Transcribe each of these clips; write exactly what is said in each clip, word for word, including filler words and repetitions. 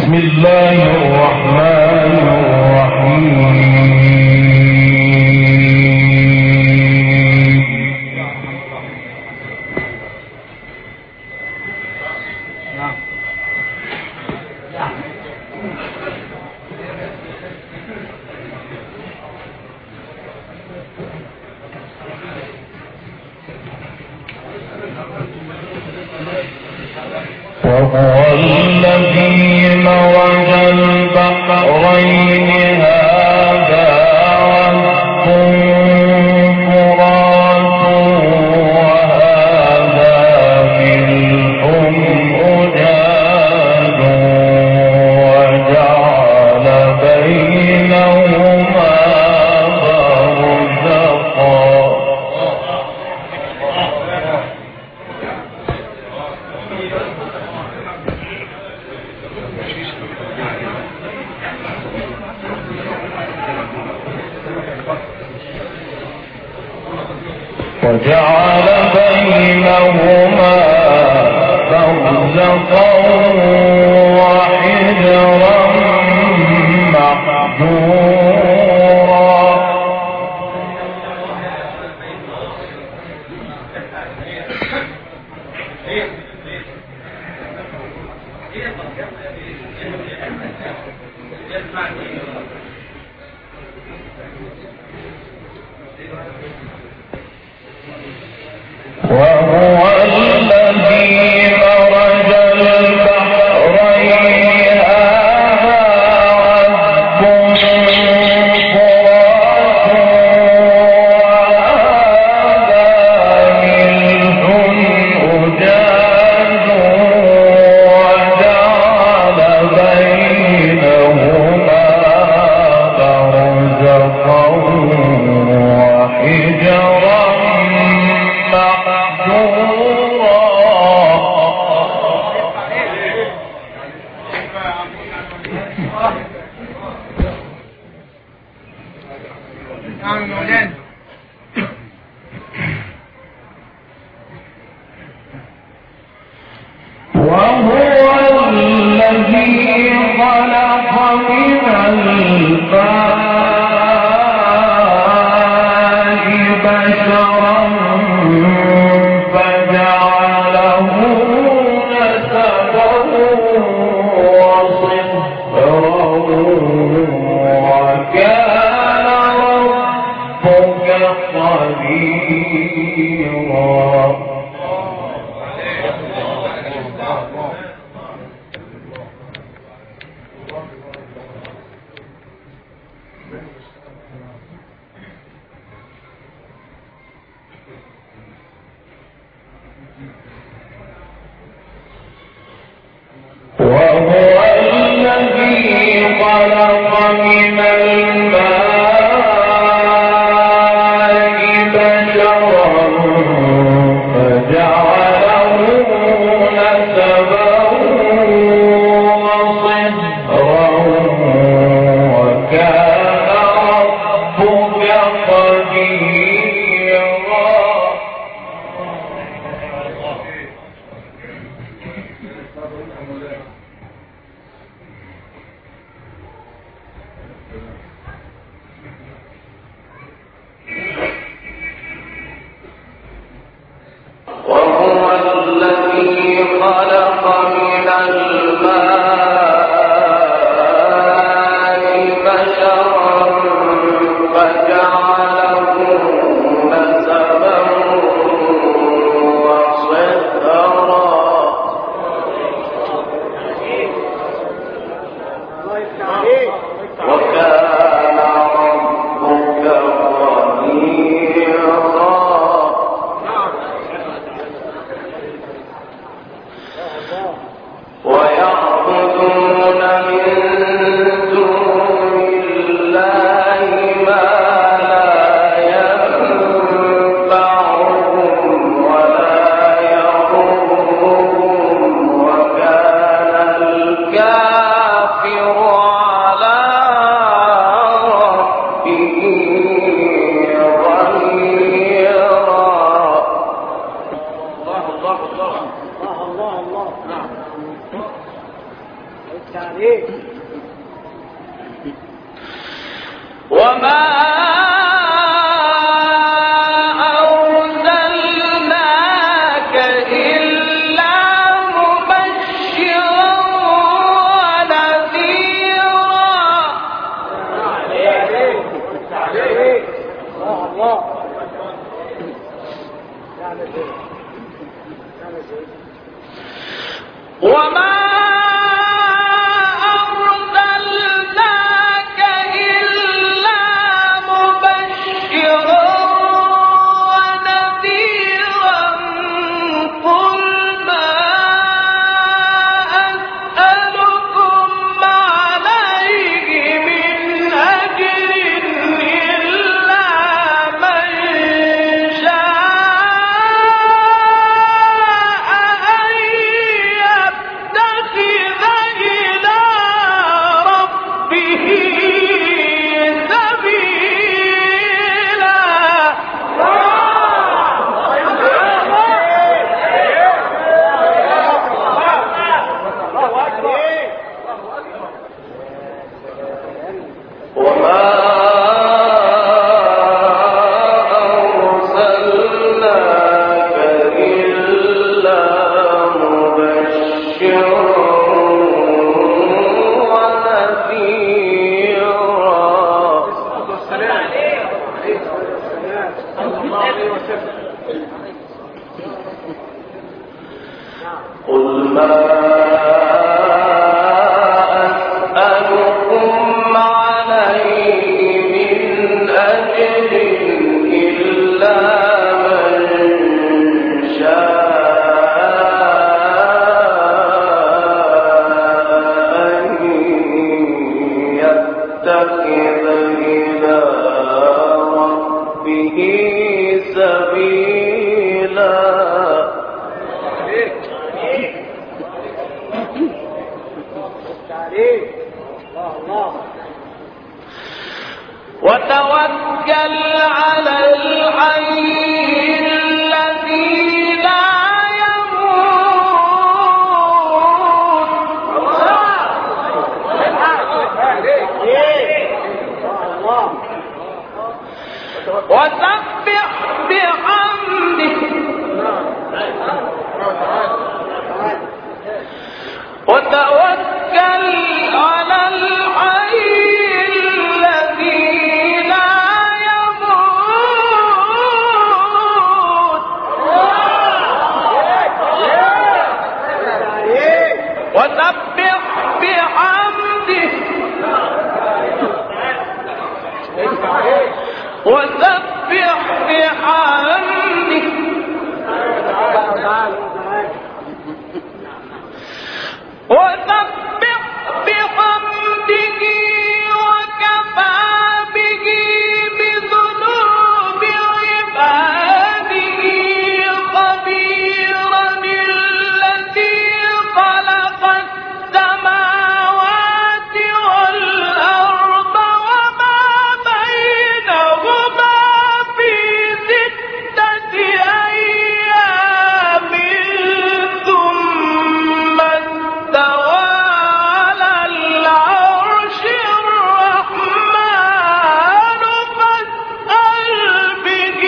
بسم الله الرحمن الرحيم. وهو الذي مرج البحرين هذا عذب فرات وهذا ملح أجاج وجعل بينهما برزخا. وجعل بينهما برزخا وحجرا محجورا. وهو الذي مرج البحرين هذا عذب فرات وهذا ملح أجاج وجعل بينهما برزخا وحجرا وهو الذي خلق من الماء بشرا فجعله نسبا وصهرا وكان ربك قديرا. وهو الذي خلق من الماء بشرا فجعله نسبا وصهرا وكان ربك قديرا. وهو الذي خلق من الماء بشرا فجعله نسبا وصهرا وكان ربك قديرا. ويعبدون من دون الله ما لا ينفعهم ولا يضرهم وكان الكافر على ربه ظهيرا. الله الله الله الله الله. نعم. وما وما أرسلناك إلا مبشرا ونذيرا قل ما أسألكم عليه من أجر إلا من وتوكل على الحي الذي لا يموت وسبح بحمده وتوكل على الحي وسبح بحمده وسبح بحمده وسبح بحمده وكفى به بذنوب عباده خبيرا الذي خلق السماوات والأرض وما بينهما في ستة أيام ثم استوى على العرش الرحمن فاسأل به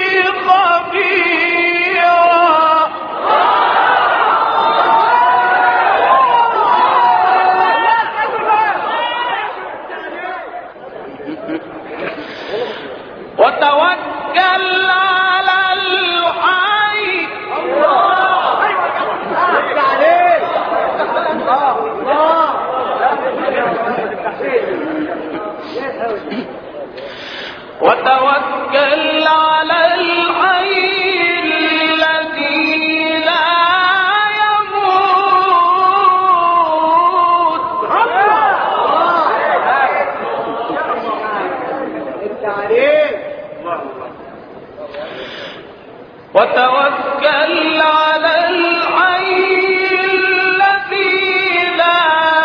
خبيرا وتوكل على الحي وتوكل على الحي الذي لا يموت وتوكل على الحي الذي لا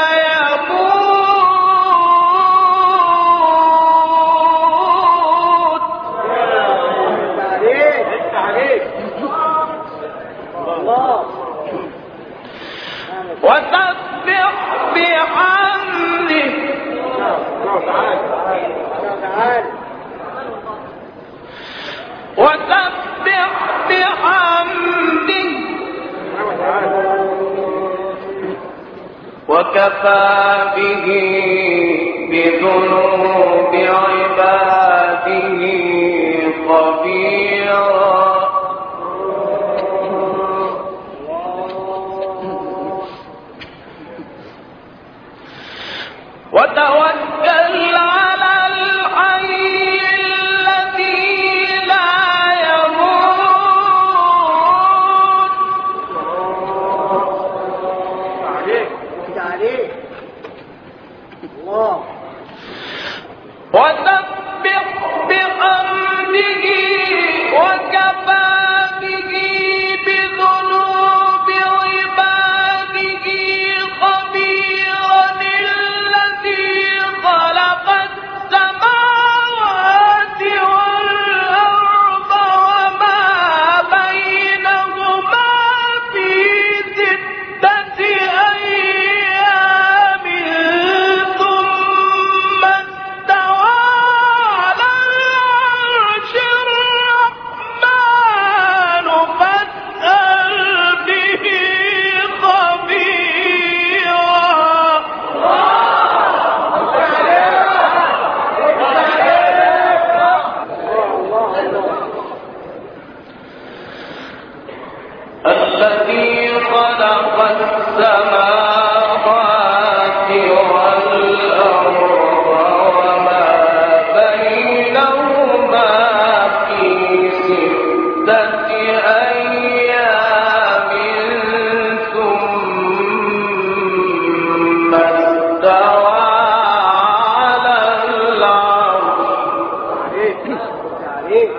يموت وسبح بحمده وسبح بحمده وكفى به بذنوب عباده خبيرا. وتوكل على الحي الذي لا يموت وسبح بحمده وكفى به بذنوب عباده خبيرا. الذي خلق السماوات والأرض وما بينهما في ستة أيام ثم استوى على العرش الرحمن فاسأل به خبيرا. الذي خلق السماوات والأرض وما بينهما في ستة أيام ثم استوى على العرش.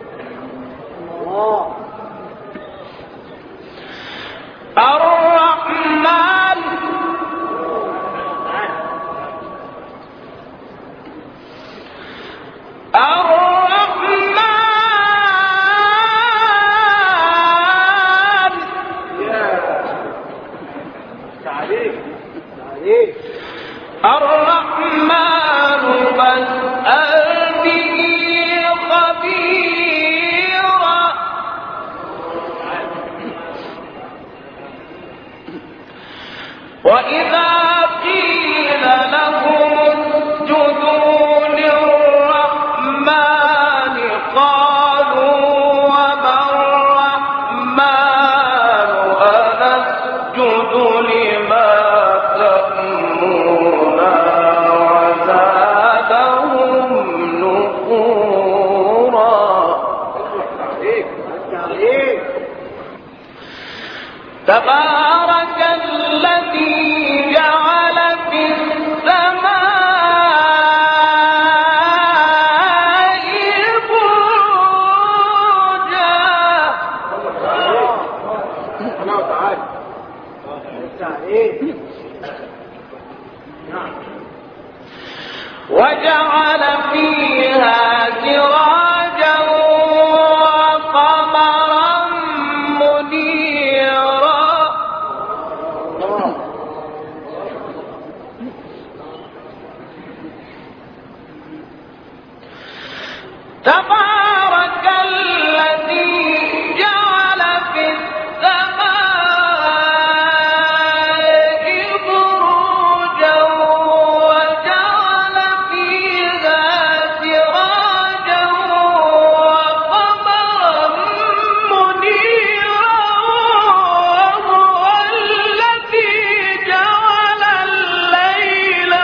الرحمن الرحمن الرحمن فاسأل به خبيرا. وإذا قيل لهم اسجدوا للرحمن قالوا وما الرحمن أنسجد لما تأمرنا وزادهم نفورا. تبارك الذي جعل في السماء بروجا وجعل فيها سراجا وقمرا منيرا. تبارك الذي جعل في السماء بروجا وجعل فيها سراجا وقمرا منيرا. وهو الذي جعل الليل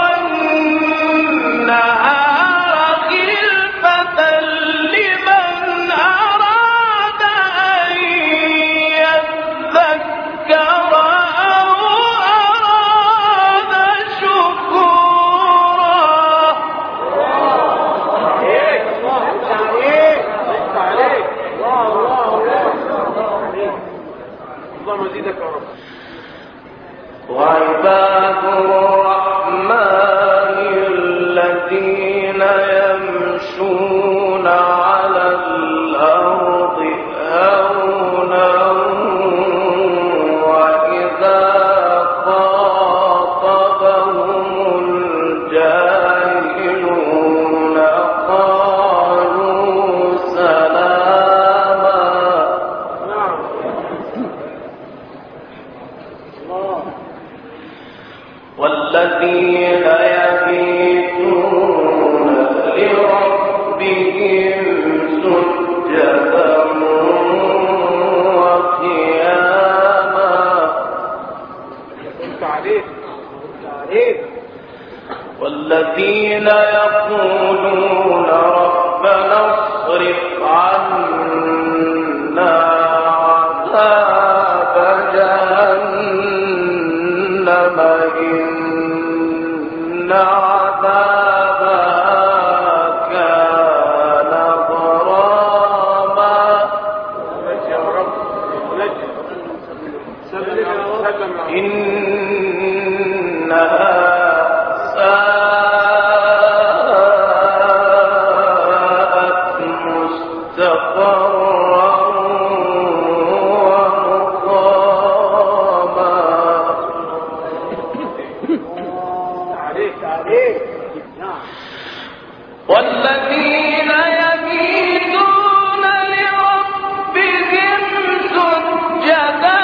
والنهار خلفة لمن أراد أن يذكر أو أراد شكورا. وعباد الرحمن الذين يمشون على الأرض هونا وإذا خاطبهم والذين يقولون ربنا اصرف عنا عذاب جهنم إن عذابها كان غراما إنها والذين يبيتون لربهم سجدا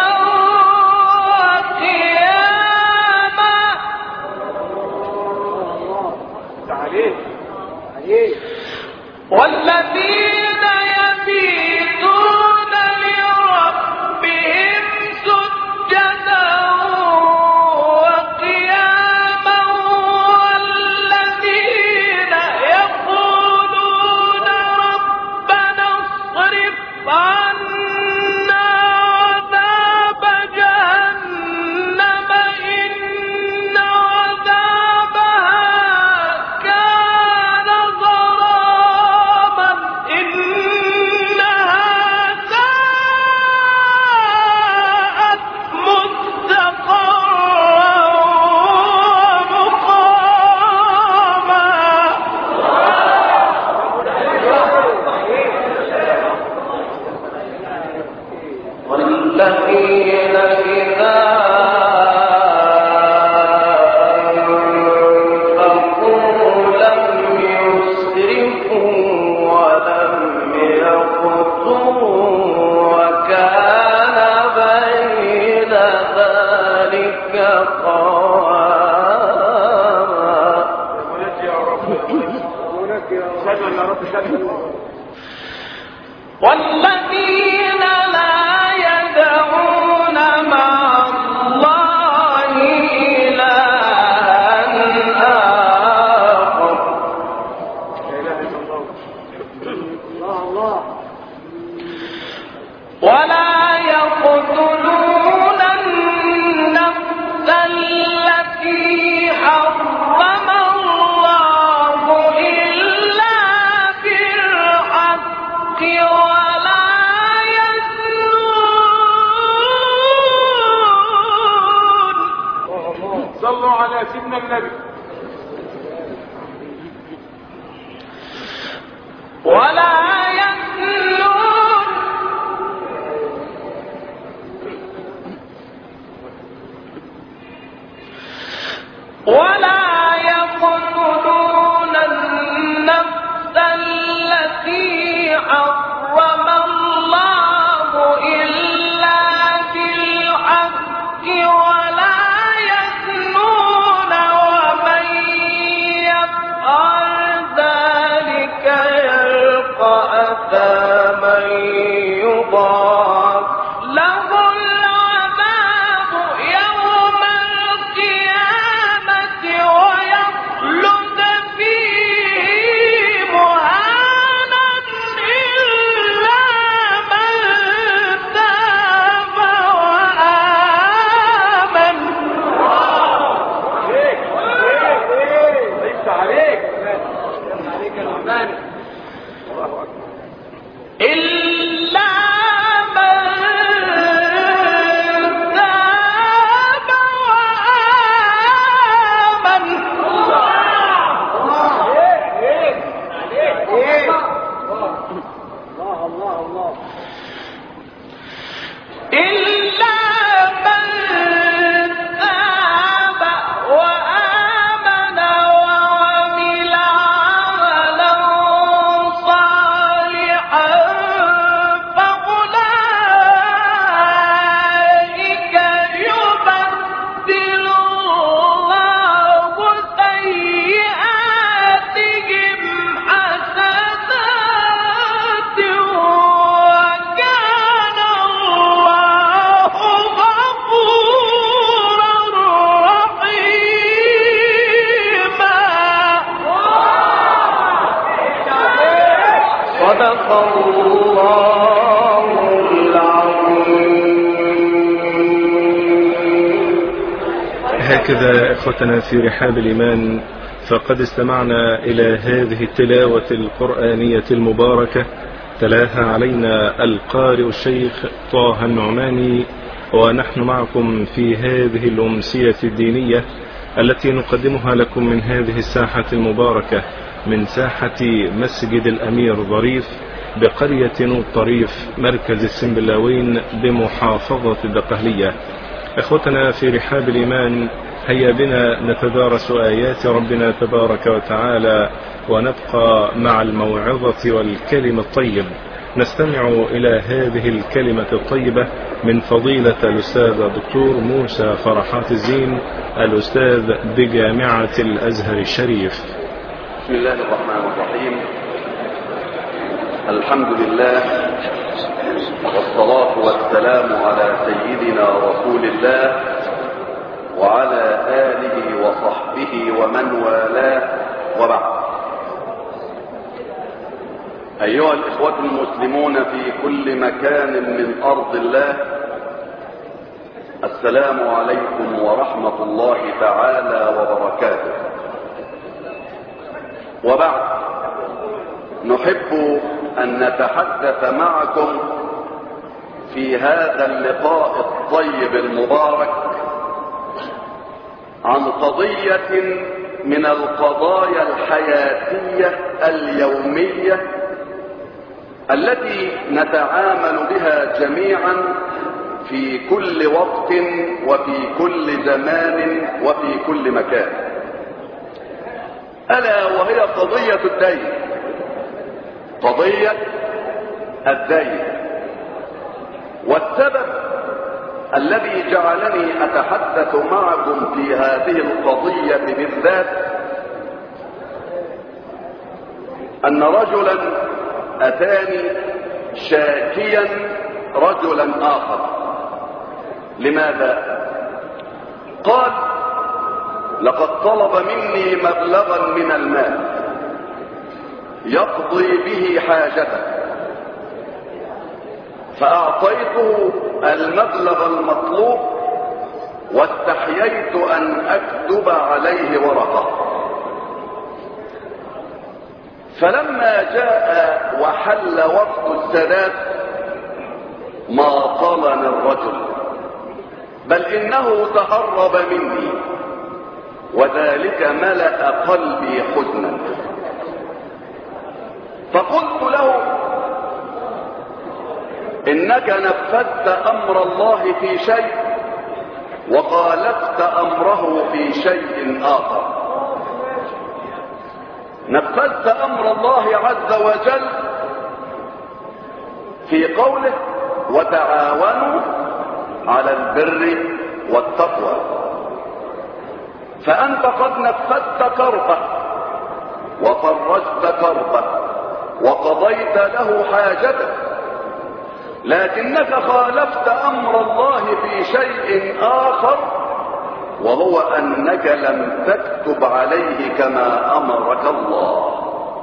وقياما والذين يبيتون لربهم سجدا وقياما والذين يقولون ربنا اصرف عنا عذاب جهنم إن عذابها كان غراما إنها ساءت مستقرا ومقاما والذين إذا أنفقوا لم يسرفوا ولم يقتروا وكان بين ذلك قواما والذين لا يدعون مع الله إلها آخر ولا يقتلون النفس التي حرم الله إلا بالحق ولا يزنون. صلوا على سيدنا النبي. ولا يزنون ولا يقتلون النفس التي حرم الله إلا بالحق ولا يزنون ومن يفعل ذلك يلقى أثاما يضاعف له العذاب يوم القيامة ويخلد فيه مهانا إلا من تاب وآمن. عليك ليس عليك عليك الرحمن. إلا من هكذا إخوتنا في رحاب الإيمان، فقد استمعنا إلى هذه التلاوة القرآنية المباركة تلاها علينا القارئ الشيخ طه النعماني، ونحن معكم في هذه الأمسية الدينية التي نقدمها لكم من هذه الساحة المباركة، من ساحة مسجد الأمير ظريف بقرية نور طريف مركز السنبلاوين بمحافظة الدقهلية. اخوتنا في رحاب الإيمان، هيا بنا نتدارس آيات ربنا تبارك وتعالى ونبقى مع الموعظة والكلم الطيب. نستمع إلى هذه الكلمة الطيبة من فضيلة الأستاذ الدكتور موسى فرحات الزين، الأستاذ بجامعة الأزهر الشريف. بسم الله الرحمن الرحيم. الحمد لله والصلاة والسلام على سيدنا رسول الله وعلى آله وصحبه ومن والاه، وبعد. أيها الإخوة المسلمون في كل مكان من أرض الله، السلام عليكم ورحمة الله تعالى وبركاته. وبعد، نحب أن نتحدث معكم في هذا اللقاء الطيب المبارك عن قضية من القضايا الحياتية اليومية التي نتعامل بها جميعا في كل وقت وفي كل زمان وفي كل مكان، ألا وهي قضية الدين. قضية الدين. والسبب الذي جعلني أتحدث معكم في هذه القضية بالذات أن رجلا أتاني شاكيا رجلا آخر. لماذا؟ قال: لقد طلب مني مبلغا من المال يقضي به حاجته، فأعطيته المبلغ المطلوب واستحييت أن أكتب عليه ورقة. فلما جاء وحل وقت السداد ما طلني الرجل، بل إنه تهرب مني، وذلك ملأ قلبي حزنا. فقلت له: إنك نفذت أمر الله في شيء وخالفت أمره في شيء آخر. نفذت أمر الله عز وجل في قوله: وتعاونوا على البر والتقوى، فأنت قد نفذت كربه وفرجت كربه وقضيت له حاجته، لكنك خالفت أمر الله في شيء آخر، وهو أنك لم تكتب عليه كما أمرك الله.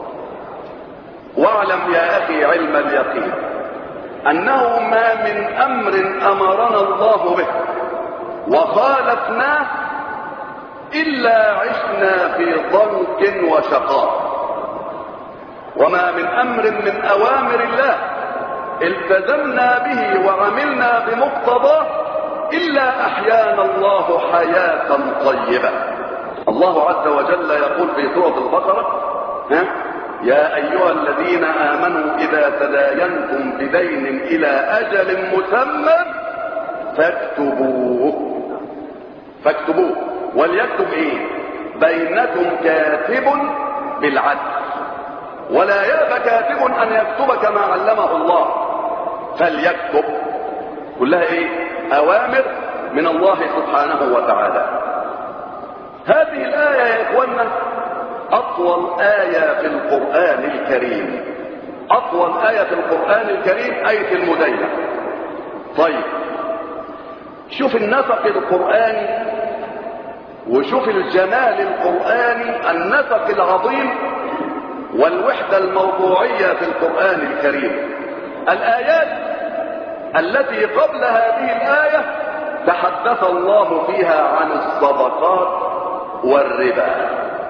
واعلم يا أخي علم اليقين أنه ما من أمر أمرنا الله به وخالفناه إلا عشنا في ضنك وشقاء، وما من أمر من أوامر الله التزمنا به وعملنا بمقتضاه إلا أحيانا الله حياة طيبة. الله عز وجل يقول في سورة البقرة: ها؟ يا أيها الذين آمنوا إذا تداينتم بدين إلى أجل مسمى فاكتبوه. فاكتبوه. وليكتب إيه؟ بينكم كاتب بالعدل، ولا يأبى كاتب أن يكتب كما علمه الله، فليكتب. كلها إيه؟ أوامر من الله سبحانه وتعالى. هذه الآية يا إخوانا أطول آية في القرآن الكريم. أطول آية في القرآن الكريم آية المدينة. طيب، شوف النسق القرآني وشوف الجمال القرآني، النسق العظيم والوحدة الموضوعية في القرآن الكريم. الآيات التي قبل هذه الآية تحدث الله فيها عن الصدقات والربا،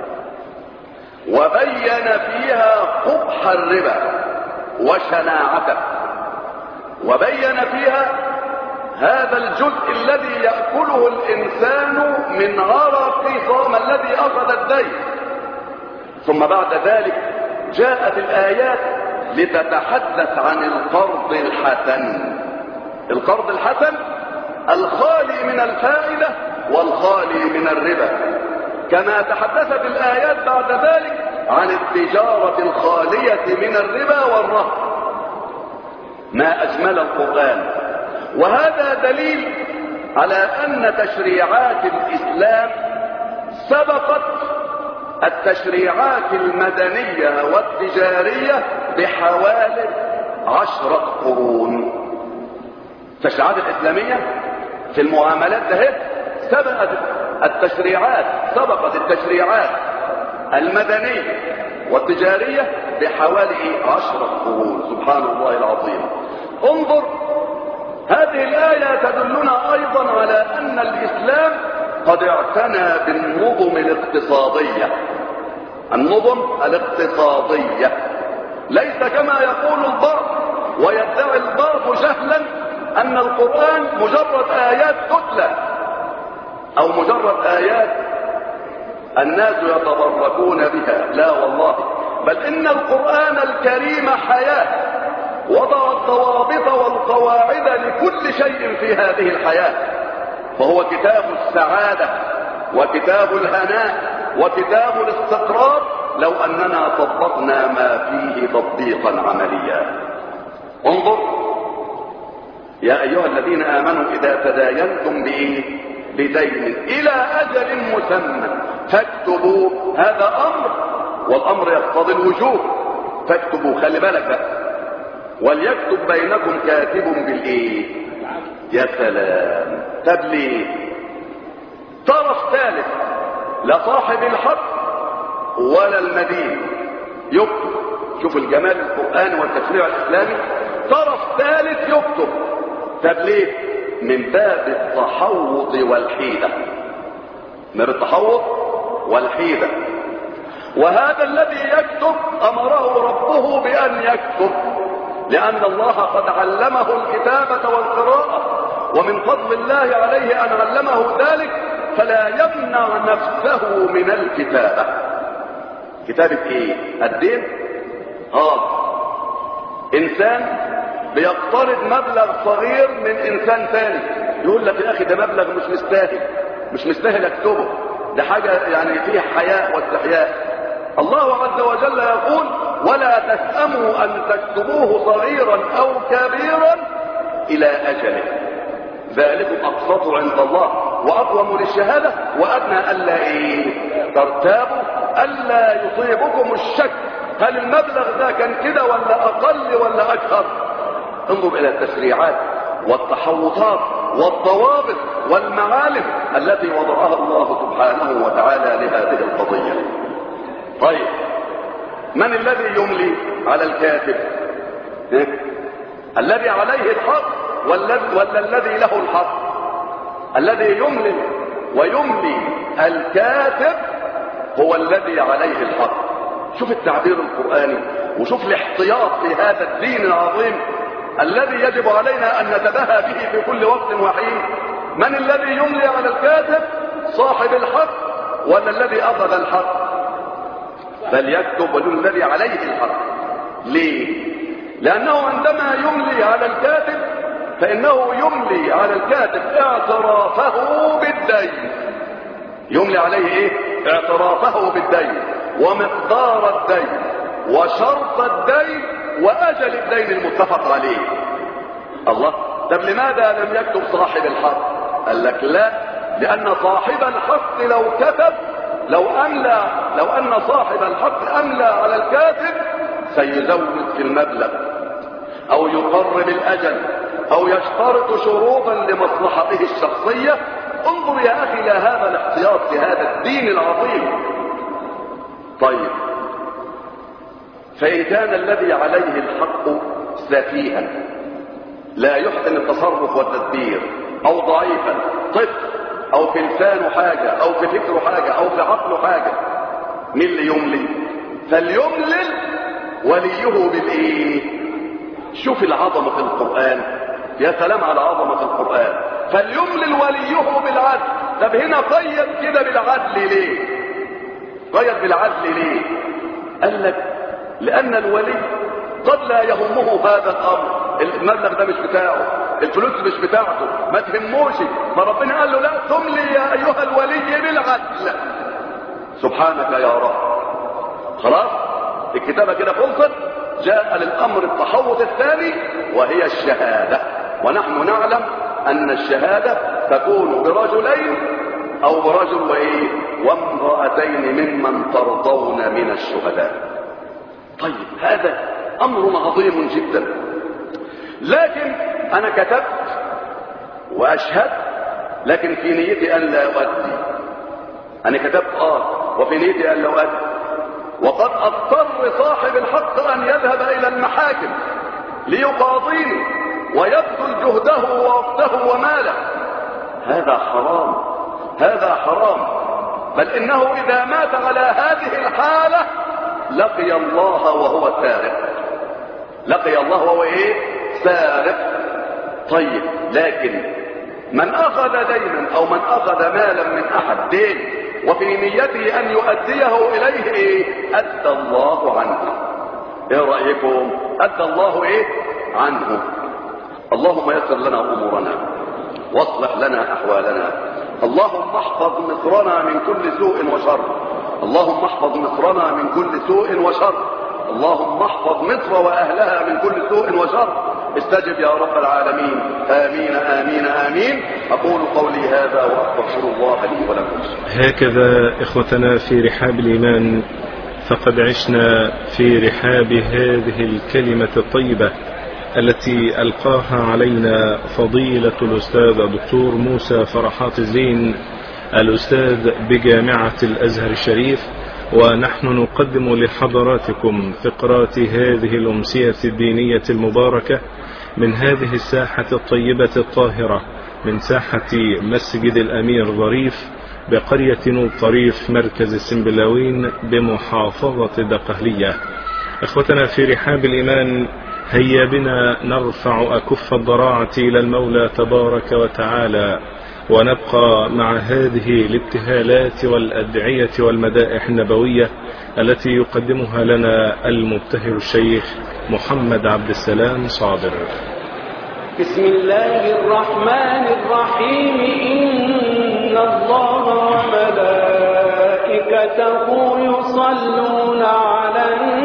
وبين فيها قبح الربا وشناعته، وبين فيها هذا الجزء الذي يأكله الإنسان من عرق صوم الذي أخذ الدين. ثم بعد ذلك جاءت الآيات لتتحدث عن القرض الحسن. القرض الحسن الخالي من الفائدة والخالي من الربا، كما تحدثت الآيات بعد ذلك عن التجارة الخالية من الربا والرهن. ما أجمل القرآن. وهذا دليل على أن تشريعات الإسلام سبقت التشريعات المدنية والتجارية بحوالي عشرة قرون. التشريعات الإسلامية في المعاملات ده سبقت التشريعات سبقت التشريعات المدنية والتجارية بحوالي عشرة قرون. سبحان الله العظيم. انظر، هذه الآية تدلنا أيضا على أن الإسلام قد اعتنى بالنظم الاقتصادية. النظم الاقتصادية ليس كما يقول البعض ويدعي البعض جهلا أن القرآن مجرد آيات تتلى أو مجرد آيات الناس يتبركون بها. لا والله، بل إن القرآن الكريم حياة، وضع الضوابط والقواعد لكل شيء في هذه الحياة، فهو كتاب السعادة وكتاب الهناء وكتاب الاستقرار لو أننا طبقنا ما فيه تطبيقا عمليا. انظر يا أيها الذين آمنوا إذا تداينتم بإيه؟ بدين إلى أجل مسمى فاكتبوا. هذا أمر، والأمر يقتضي الوجوب. فاكتبوا، خلي بالك بقى، وليكتب بينكم كاتب بالإيه؟ يا سلام. طب ليه؟ طرف ثالث لا صاحب الحق ولا المدين يكتب. شوف الجمال القرآن والتشريع الإسلامي. طرف ثالث يكتب. طب ليه؟ من باب التحوط والحيلة. من التحوط والحيلة. وهذا الذي يكتب أمره ربه بأن يكتب، لأن الله قد علمه الكتابة والقراءة، ومن فضل الله عليه أن علمه ذلك فلا يمنع نفسه من الكتابة. كتابة ايه؟ الدين. اه انسان بيقترض مبلغ صغير من انسان ثاني، يقول لك يا اخي ده مبلغ مش مستاهل مش مستاهل اكتبه، ده حاجة يعني فيها حياء واستحياء. الله عز وجل يقول ولا تسأموا ان تكتبوه صغيرا او كبيرا الى اجله، ذلكم اقسط عند الله واقوم للشهادة وادنى الا ايه؟ ترتابوا، الا يصيبكم الشك هل المبلغ ده كان كده ولا اقل ولا اكثر. انظر الى التشريعات والتحوطات والضوابط والمعالم التي وضعها الله سبحانه وتعالى لهذه القضية. طيب، من الذي يملي على الكاتب؟ الذي عليه الحق ولا الذي له الحق؟ الذي يملي ويملي الكاتب هو الذي عليه الحق. شوف التعبير القرآني وشوف الاحتياط في هذا الدين العظيم الذي يجب علينا أن نتباهى به في كل وقت وحين. من الذي يملي على الكاتب؟ صاحب الحق ولا الذي أخذ الحق؟ بل يكتب الذي عليه الحق. ليه؟ لأنه عندما يملي على الكاتب فإنه يملي على الكاتب اعترافه بالدين. يملي عليه ايه؟ اعترافه بالدين ومقدار الدين وشرط الدين وأجل الدين المتفق عليه. الله، طب لماذا لم يكتب صاحب الحق؟ قال لك لا، لأن صاحب الحق لو كتب لو أملى لو أن صاحب الحق أملى على الكاتب سيزود في المبلغ أو يقرب الأجل أو يشترط شروطا لمصلحته الشخصية. انظر يا أخي إلى هذا الاحتياط في هذا الدين العظيم. طيب، فإن كان الذي عليه الحق سفيها لا يحسن التصرف والتدبير او ضعيفا، طفل او في لسانه حاجة او في فكره حاجة او في عقله حاجة، مين اللي يملي؟ فليملل وليه بالايه؟ شوف العظمة في القرآن، يا سلام على عظمة القرآن. فليملل وليه بالعدل. طب هنا قيد كده بالعدل ليه؟ قيد بالعدل ليه؟ قال لك لأن الولي قد لا يهمه هذا الأمر، المبلغ ده مش بتاعه، الفلوس مش بتاعته، ما تهموش، فربنا قال له لا تملي يا أيها الولي بالعدل. سبحانك يا رب. خلاص الكتابة كده خلصت. جاء للأمر التحوط الثاني وهي الشهادة، ونحن نعلم أن الشهادة تكون برجلين أو برجل وإيه وامرأتين ممن ترضون من الشهداء. طيب هذا أمر عظيم جدا، لكن أنا كتبت وأشهد لكن في نيتي أن لا أؤدي. أنا كتبت آه وفي نيتي أن لا أؤدي، وقد اضطر صاحب الحق ان يذهب الى المحاكم ليقاضيني ويبذل جهده ووقته وماله. هذا حرام، هذا حرام. بل انه اذا مات على هذه الحالة لقي الله وهو سارق، لقي الله وهو ايه؟ سارق. طيب لكن من اخذ دينا او من اخذ مالا من احد دين وفي نيته ان يؤديه اليه ايه؟ ادى الله عنه. ايه رأيكم؟ ادى الله ايه عنه. اللهم يسر لنا امورنا واصلح لنا احوالنا. اللهم احفظ مصرنا من كل سوء وشر. اللهم احفظ مصرنا من كل سوء وشر. اللهم احفظ مصر واهلها من كل سوء وشر. استجب يا رب العالمين. آمين آمين آمين. أقول قولي هذا وأستغفر الله لي ولكم. هكذا إخوتنا في رحاب الإيمان فقد عشنا في رحاب هذه الكلمة الطيبة التي ألقاها علينا فضيلة الأستاذ الدكتور موسى فرحات الزين الأستاذ بجامعة الأزهر الشريف، ونحن نقدم لحضراتكم فقرات هذه الأمسية الدينية المباركة من هذه الساحة الطيبة الطاهرة، من ساحة مسجد الأمير ظريف بقرية نور طريف مركز السنبلاوين بمحافظة دقهلية. إخوتنا في رحاب الإيمان، هيا بنا نرفع أكف الضراعة إلى المولى تبارك وتعالى ونبقى مع هذه الابتهالات والأدعية والمدائح النبوية التي يقدمها لنا المبتهل الشيخ محمد عبد السلام صابر. بسم الله الرحمن الرحيم. إن الله وملائكته يصلون على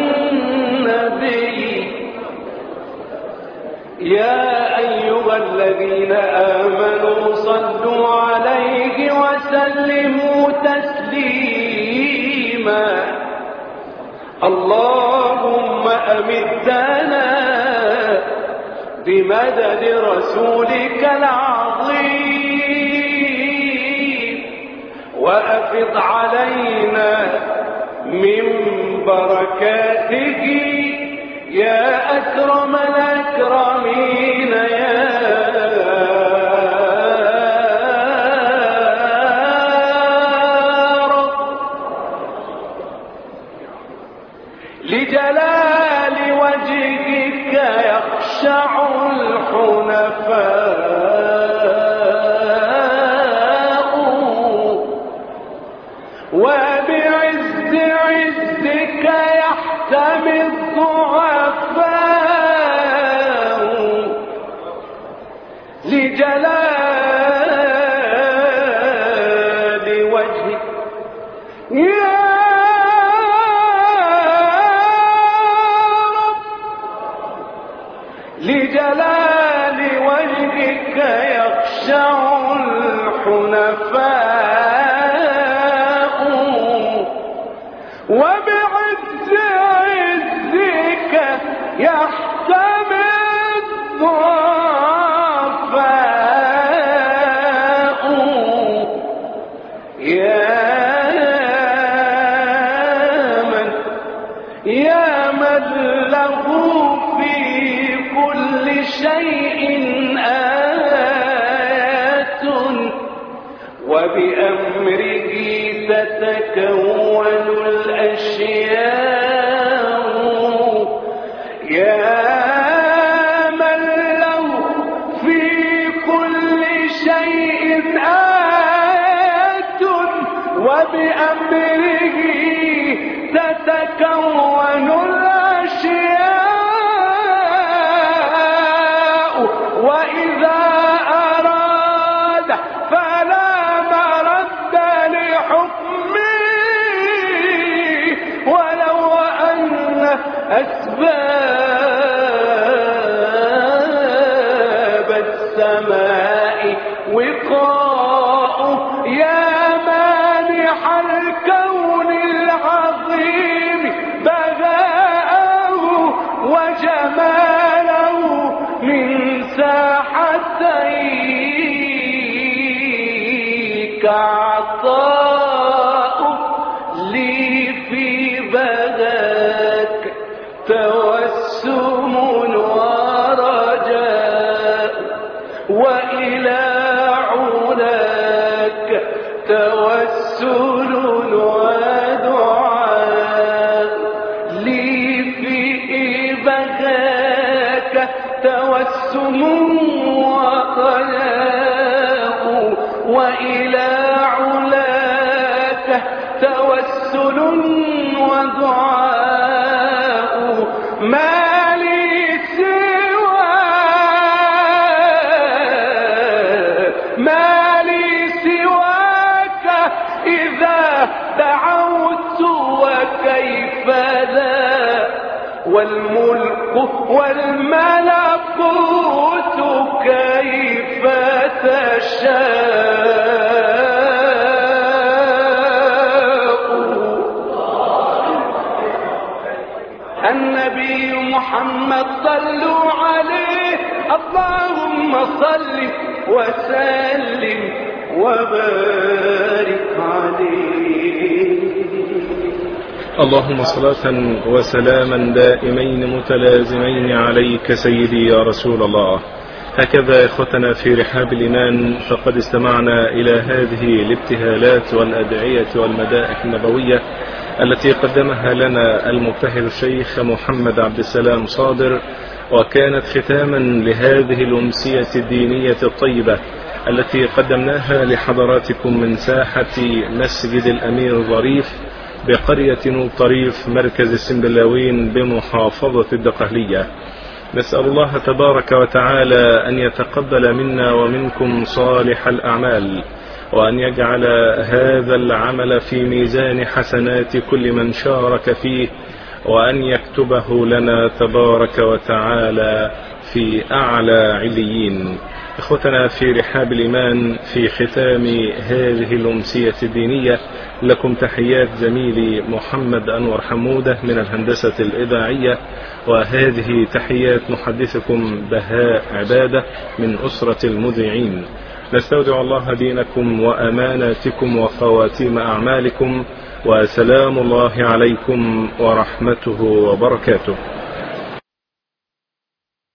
النبي يا أيها الذين آمنوا صلوا عليه وسلموا تسليما. اللهم أمدنا بمدد رسولك العظيم وأفض علينا من بركاته يا أكرم الأكرمين يا رب. لجلال وجهك يخشع الحنفاء وبعز عزك يحتمي الضعفاء. لجلال وجهك يا رب، لجلال وجهك يخشع الحنفاء وبعز عزك يحتمي الضعفاء. يا من يا من له في كل شيء آيات وبأمره تتكون الأشياء يا من له في كل شيء آية وبأمره تتكون الأشياء وإذا أراد فلا مرد لحكمه ولو أن أسباب السماء وقاء يا مانح الكون العظيم بهاءه وجماله من ساحتيك عطاء لي في بهاك توسم ورجاء وإلى علاك توسل ودعاء لي في بهاك توسم ورجاء وإلى علاك توسل ودعاء ما لي سوى ما لي سواك إذا دعوت وكيف لا والملك والملكوت كيف تشاء. النبي محمد صلوا عليه اللهم صل وسلم وبارك عليه. اللهم صلاة وسلاما دائمين متلازمين عليك سيدي يا رسول الله. هكذا إخوتنا في رحاب الإيمان فقد استمعنا إلى هذه الابتهالات والأدعية والمدائح النبوية التي قدمها لنا المبتهل الشيخ محمد عبد السلام صابر، وكانت ختاما لهذه الأمسية الدينية الطيبة التي قدمناها لحضراتكم من ساحة مسجد الأمير الظريف بقرية نور طريف مركز السنبلاوين بمحافظة الدقهلية. نسأل الله تبارك وتعالى أن يتقبل منا ومنكم صالح الأعمال، وأن يجعل هذا العمل في ميزان حسنات كل من شارك فيه، وأن يكتبه لنا تبارك وتعالى في أعلى عليين. إخوتنا في رحاب الإيمان، في ختام هذه الأمسية الدينية لكم تحيات زميلي محمد أنور حمودة من الهندسة الإذاعية، وهذه تحيات محدثكم بهاء عبادة من أسرة المذيعين. نستودع الله دينكم وأماناتكم وخواتيم أعمالكم، وسلام الله عليكم ورحمته وبركاته.